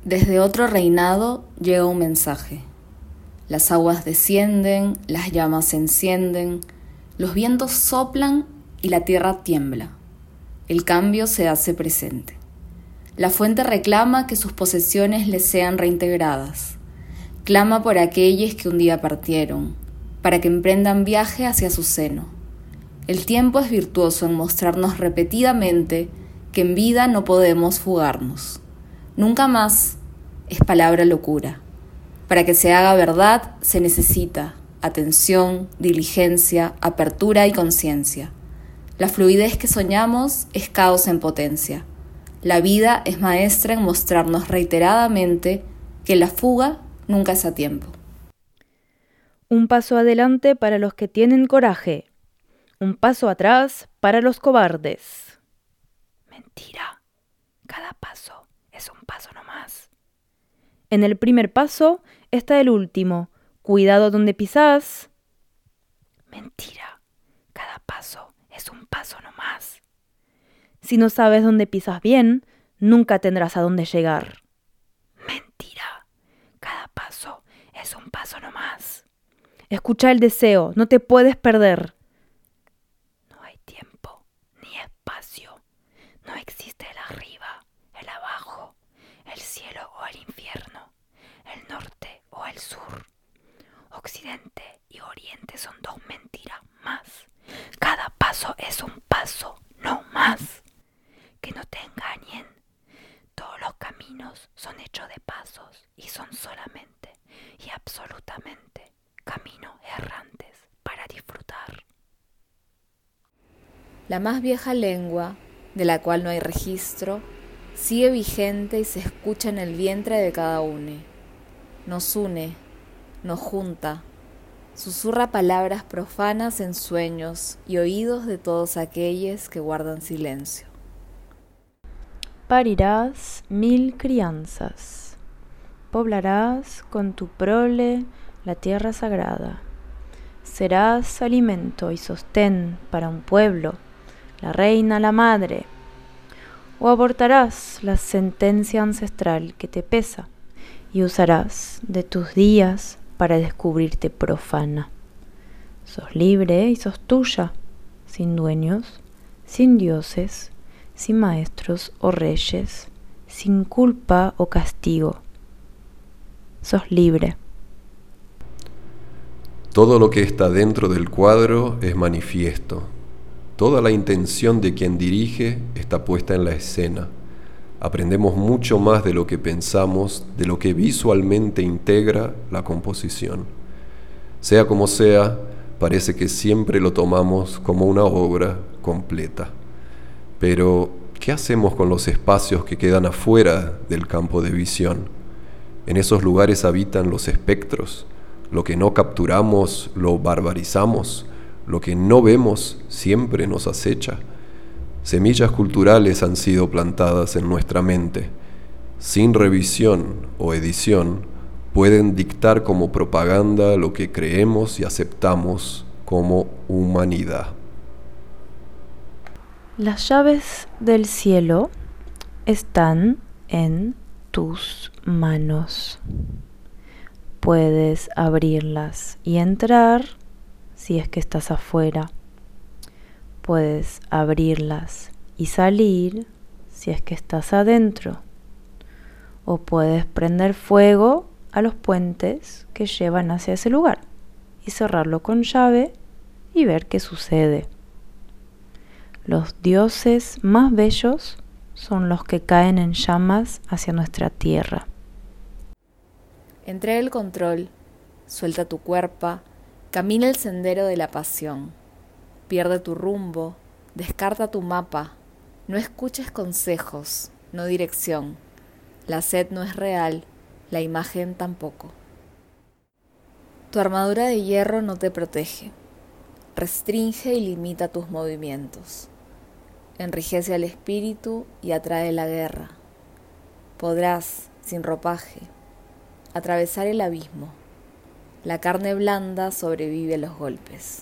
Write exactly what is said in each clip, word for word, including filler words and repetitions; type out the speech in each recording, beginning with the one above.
Desde otro reinado llega un mensaje. Las aguas descienden, las llamas se encienden, los vientos soplan y la tierra tiembla. El cambio se hace presente. La fuente reclama que sus posesiones le sean reintegradas. Clama por aquellos que un día partieron, para que emprendan viaje hacia su seno. El tiempo es virtuoso en mostrarnos repetidamente que en vida no podemos fugarnos. Nunca más es palabra locura. Para que se haga verdad se necesita atención, diligencia, apertura y conciencia. La fluidez que soñamos es caos en potencia. La vida es maestra en mostrarnos reiteradamente que la fuga nunca es a tiempo. Un paso adelante para los que tienen coraje. Un paso atrás para los cobardes. Mentira. Cada paso es un paso nomás. En el primer paso está el último. Cuidado donde pisás. Mentira. Cada paso es un paso nomás. Si no sabes dónde pisas bien, nunca tendrás a dónde llegar. Mentira. Cada paso es un paso nomás. Escucha el deseo, no te puedes perder. No hay tiempo ni espacio. No existe el arriba, el abajo, el cielo o el infierno, el norte o el sur. Occidente y oriente son dos mentiras más. Cada paso es un paso, no más. Que no te engañen. Todos los caminos son hechos de pasos y son solamente y absolutamente caminos errantes para disfrutar. La más vieja lengua, de la cual no hay registro, sigue vigente y se escucha en el vientre de cada uno. Nos une, nos junta, susurra palabras profanas en sueños y oídos de todos aquellos que guardan silencio. Parirás mil crianzas, poblarás con tu prole la tierra sagrada. Serás alimento y sostén para un pueblo, la reina, la madre. O abortarás la sentencia ancestral que te pesa y usarás de tus días para descubrirte profana. Sos libre y sos tuya, sin dueños, sin dioses, sin maestros o reyes, sin culpa o castigo. Sos libre. Todo lo que está dentro del cuadro es manifiesto. Toda la intención de quien dirige está puesta en la escena. Aprendemos mucho más de lo que pensamos, de lo que visualmente integra la composición. Sea como sea, parece que siempre lo tomamos como una obra completa. Pero, ¿qué hacemos con los espacios que quedan afuera del campo de visión? En esos lugares habitan los espectros. Lo que no capturamos lo barbarizamos. Lo que no vemos siempre nos acecha. Semillas culturales han sido plantadas en nuestra mente. Sin revisión o edición, pueden dictar como propaganda lo que creemos y aceptamos como humanidad. Las llaves del cielo están en tus manos. Puedes abrirlas y entrar si es que estás afuera. Puedes abrirlas y salir si es que estás adentro. O puedes prender fuego a los puentes que llevan hacia ese lugar y cerrarlo con llave y ver qué sucede. Los dioses más bellos son los que caen en llamas hacia nuestra tierra. Entrega el control, suelta tu cuerpo, camina el sendero de la pasión. Pierde tu rumbo, descarta tu mapa, no escuches consejos, no dirección. La sed no es real, la imagen tampoco. Tu armadura de hierro no te protege, restringe y limita tus movimientos. Enrijece al espíritu y atrae la guerra. Podrás, sin ropaje, atravesar el abismo. La carne blanda sobrevive a los golpes.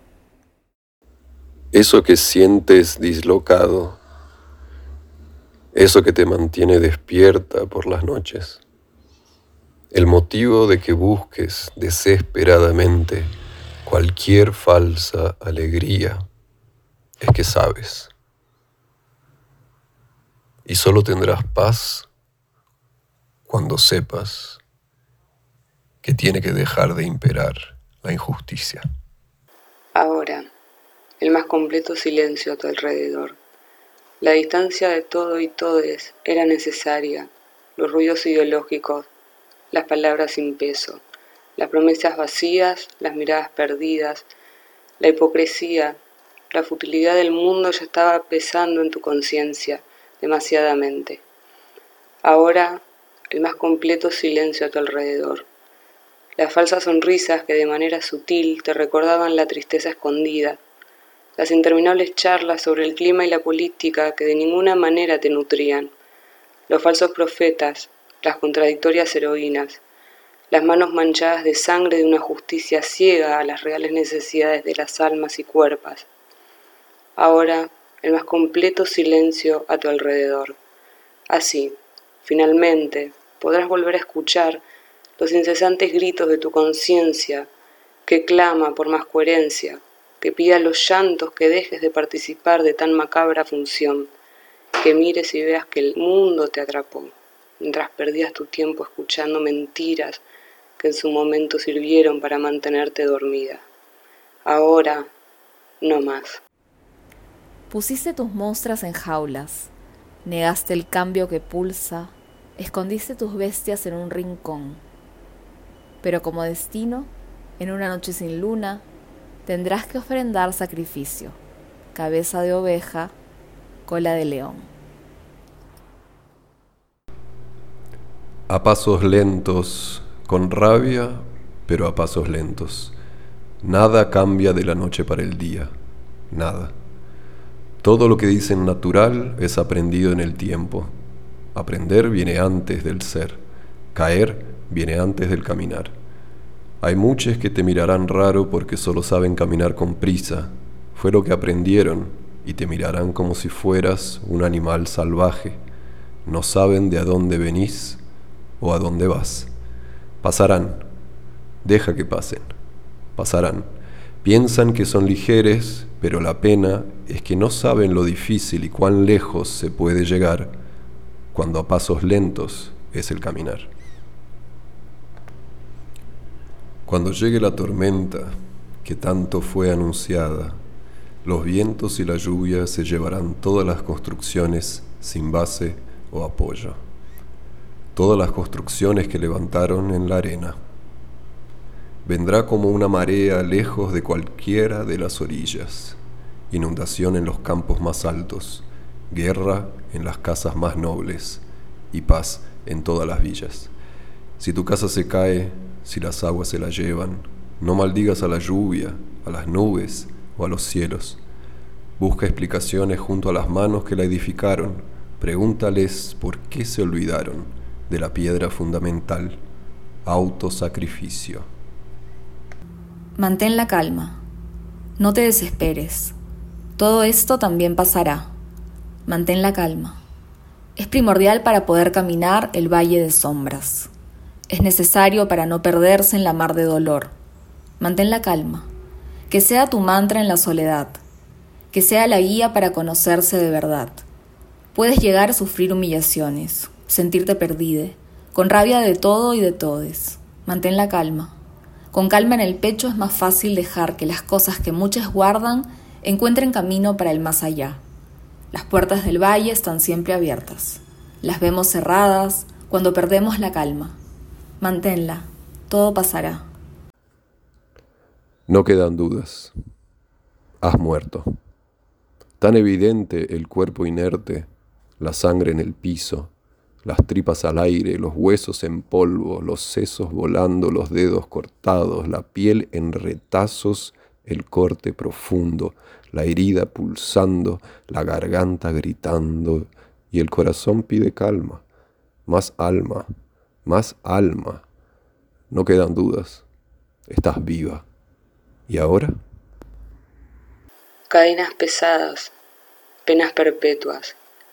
Eso que sientes dislocado Eso que te mantiene despierta por las noches. El motivo de que busques desesperadamente cualquier falsa alegría es que sabes. Y solo tendrás paz cuando sepas que tiene que dejar de imperar la injusticia. Ahora, el más completo silencio a tu alrededor. La distancia de todo y todes era necesaria, los ruidos ideológicos, las palabras sin peso, las promesas vacías, las miradas perdidas, la hipocresía, la futilidad del mundo ya estaba pesando en tu conciencia demasiadamente. Ahora, el más completo silencio a tu alrededor. Las falsas sonrisas que de manera sutil te recordaban la tristeza escondida, las interminables charlas sobre el clima y la política que de ninguna manera te nutrían, los falsos profetas, las contradictorias heroínas, las manos manchadas de sangre de una justicia ciega a las reales necesidades de las almas y cuerpos. Ahora, el más completo silencio a tu alrededor. Así, finalmente, podrás volver a escuchar los incesantes gritos de tu conciencia que clama por más coherencia, que pida a los llantos que dejes de participar de tan macabra función, que mires y veas que el mundo te atrapó, mientras perdías tu tiempo escuchando mentiras que en su momento sirvieron para mantenerte dormida. Ahora, no más. Pusiste tus monstras en jaulas, negaste el cambio que pulsa, escondiste tus bestias en un rincón. Pero como destino, en una noche sin luna, tendrás que ofrendar sacrificio, cabeza de oveja, cola de león. A pasos lentos, con rabia, pero a pasos lentos. Nada cambia de la noche para el día, nada. Todo lo que dicen natural es aprendido en el tiempo. Aprender viene antes del ser, caer viene antes del caminar. Hay muchos que te mirarán raro porque solo saben caminar con prisa. Fue lo que aprendieron y te mirarán como si fueras un animal salvaje. No saben de a dónde venís o a dónde vas. Pasarán. Deja que pasen. Pasarán. Piensan que son ligeros, pero la pena es que no saben lo difícil y cuán lejos se puede llegar cuando a pasos lentos es el caminar. Cuando llegue la tormenta que tanto fue anunciada, los vientos y la lluvia se llevarán todas las construcciones sin base o apoyo, todas las construcciones que levantaron en la arena. Vendrá como una marea lejos de cualquiera de las orillas, inundación en los campos más altos, guerra en las casas más nobles y paz en todas las villas. Si tu casa se cae, si las aguas se la llevan, no maldigas a la lluvia, a las nubes o a los cielos. Busca explicaciones junto a las manos que la edificaron. Pregúntales por qué se olvidaron de la piedra fundamental, autosacrificio. Mantén la calma. No te desesperes. Todo esto también pasará. Mantén la calma. Es primordial para poder caminar el valle de sombras. Es necesario para no perderse en la mar de dolor. Mantén la calma. Que sea tu mantra en la soledad. Que sea la guía para conocerse de verdad. Puedes llegar a sufrir humillaciones, sentirte perdida, con rabia de todo y de todes. Mantén la calma. Con calma en el pecho es más fácil dejar que las cosas que muchas guardan encuentren camino para el más allá. Las puertas del valle están siempre abiertas. Las vemos cerradas cuando perdemos la calma. Manténla, todo pasará. No quedan dudas. Has muerto. Tan evidente el cuerpo inerte, la sangre en el piso, las tripas al aire, los huesos en polvo, los sesos volando, los dedos cortados, la piel en retazos, el corte profundo, la herida pulsando, la garganta gritando, y el corazón pide calma, más alma, más alma. No quedan dudas. Estás viva. ¿Y ahora? Cadenas pesadas, penas perpetuas,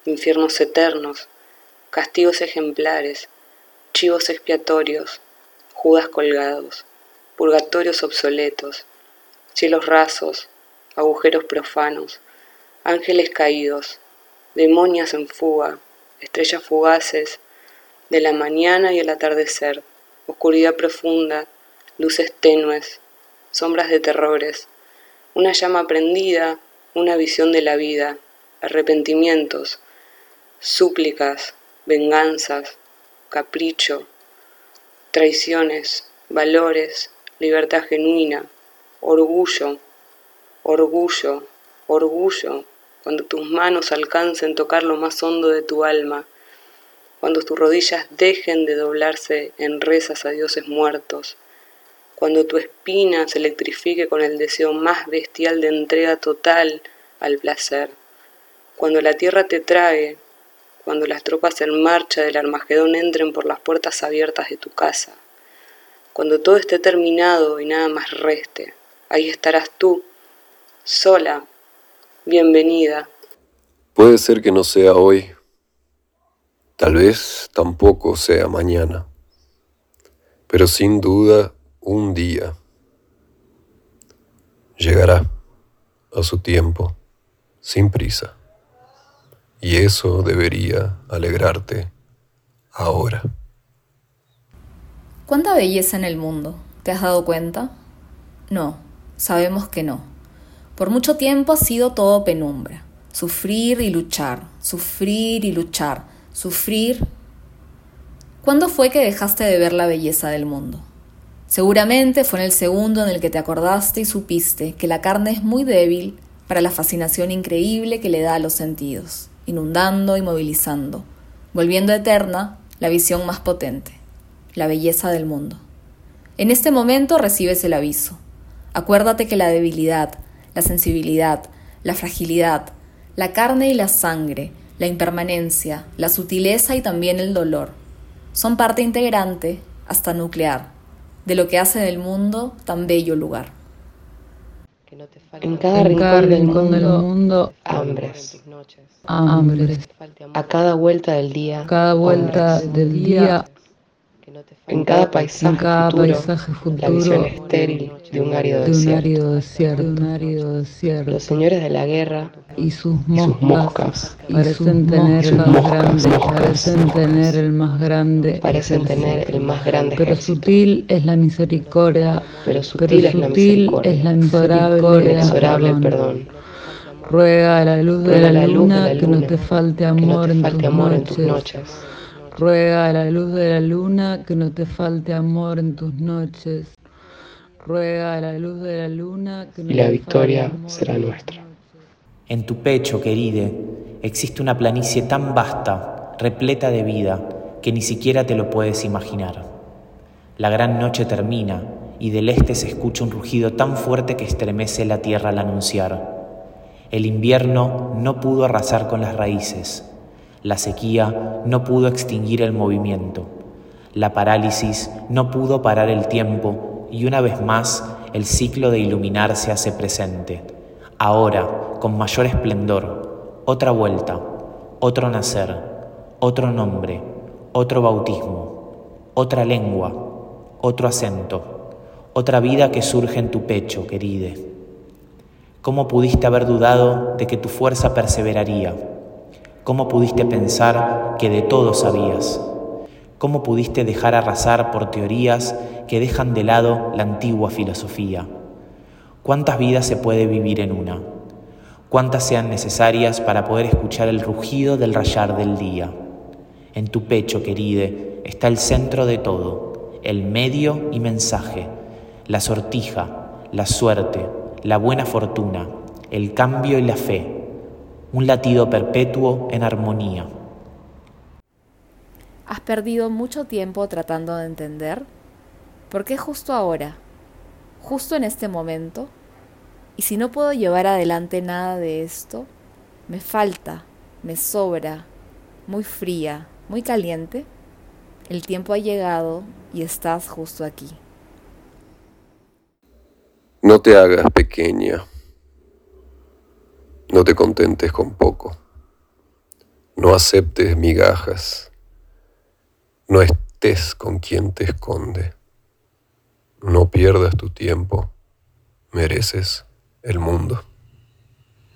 infiernos eternos, castigos ejemplares, chivos expiatorios, judas colgados, purgatorios obsoletos, cielos rasos, agujeros profanos, ángeles caídos, demonias en fuga, estrellas fugaces, de la mañana y el atardecer, oscuridad profunda, luces tenues, sombras de terrores, una llama prendida, una visión de la vida, arrepentimientos, súplicas, venganzas, capricho, traiciones, valores, libertad genuina, orgullo, orgullo, orgullo, cuando tus manos alcancen tocar lo más hondo de tu alma, cuando tus rodillas dejen de doblarse en rezas a dioses muertos, cuando tu espina se electrifique con el deseo más bestial de entrega total al placer, cuando la tierra te trague, cuando las tropas en marcha del Armagedón entren por las puertas abiertas de tu casa, cuando todo esté terminado y nada más reste, ahí estarás tú, sola, bienvenida. Puede ser que no sea hoy, tal vez tampoco sea mañana, pero sin duda un día llegará a su tiempo, sin prisa, y eso debería alegrarte ahora. ¿Cuánta belleza en el mundo? ¿Te has dado cuenta? No, sabemos que no. Por mucho tiempo ha sido todo penumbra. Sufrir y luchar, sufrir y luchar, sufrir. ¿Cuándo fue que dejaste de ver la belleza del mundo? Seguramente fue en el segundo en el que te acordaste y supiste que la carne es muy débil para la fascinación increíble que le da a los sentidos, inundando y movilizando, volviendo eterna la visión más potente, la belleza del mundo. En este momento recibes el aviso. Acuérdate que la debilidad, la sensibilidad, la fragilidad, la carne y la sangre, la impermanencia, la sutileza y también el dolor, son parte integrante, hasta nuclear, de lo que hace del mundo tan bello lugar. En cada rincón, del, mundo, del mundo, hambres, hambres. A cada vuelta del día, cada vuelta hombres. del día, en cada paisaje, en cada futuro, paisaje futuro, la visión estéril de un árido de un desierto. árido desierto, de un árido desierto. Los señores de la guerra y sus y moscas, sus moscas parecen tener el más grande, moscas, parecen tener el más grande, parecen tener el más grande pero ejército. Sutil es la misericordia, pero sutil, pero es, la sutil es la misericordia, inexorable el perdón. Ruega a la luz de Ruega la, la luz luna, de la que luna no te falte que amor, no te en, falte tus amor noches. en tus noches. Ruega a la luz de la luna que no te falte amor en tus noches. Ruega a la luz de la luna que no y la te victoria falte amor será nuestra. En tu pecho, queride, existe una planicie tan vasta, repleta de vida, que ni siquiera te lo puedes imaginar. La gran noche termina y del este se escucha un rugido tan fuerte que estremece la tierra al anunciar. El invierno no pudo arrasar con las raíces. La sequía no pudo extinguir el movimiento. La parálisis no pudo parar el tiempo y una vez más el ciclo de iluminar se hace presente. Ahora, con mayor esplendor, otra vuelta, otro nacer, otro nombre, otro bautismo, otra lengua, otro acento, otra vida que surge en tu pecho, queride. ¿Cómo pudiste haber dudado de que tu fuerza perseveraría? ¿Cómo pudiste pensar que de todo sabías? ¿Cómo pudiste dejar arrasar por teorías que dejan de lado la antigua filosofía? ¿Cuántas vidas se puede vivir en una? ¿Cuántas sean necesarias para poder escuchar el rugido del rayar del día? En tu pecho, queride, está el centro de todo, el medio y mensaje, la sortija, la suerte, la buena fortuna, el cambio y la fe, un latido perpetuo en armonía. ¿Has perdido mucho tiempo tratando de entender? ¿Por qué justo ahora? ¿Justo en este momento? ¿Y si no puedo llevar adelante nada de esto? ¿Me falta? ¿Me sobra? ¿Muy fría? ¿Muy caliente? El tiempo ha llegado y estás justo aquí. No te hagas pequeña. No te contentes con poco. No aceptes migajas. No estés con quien te esconde. No pierdas tu tiempo. Mereces el mundo.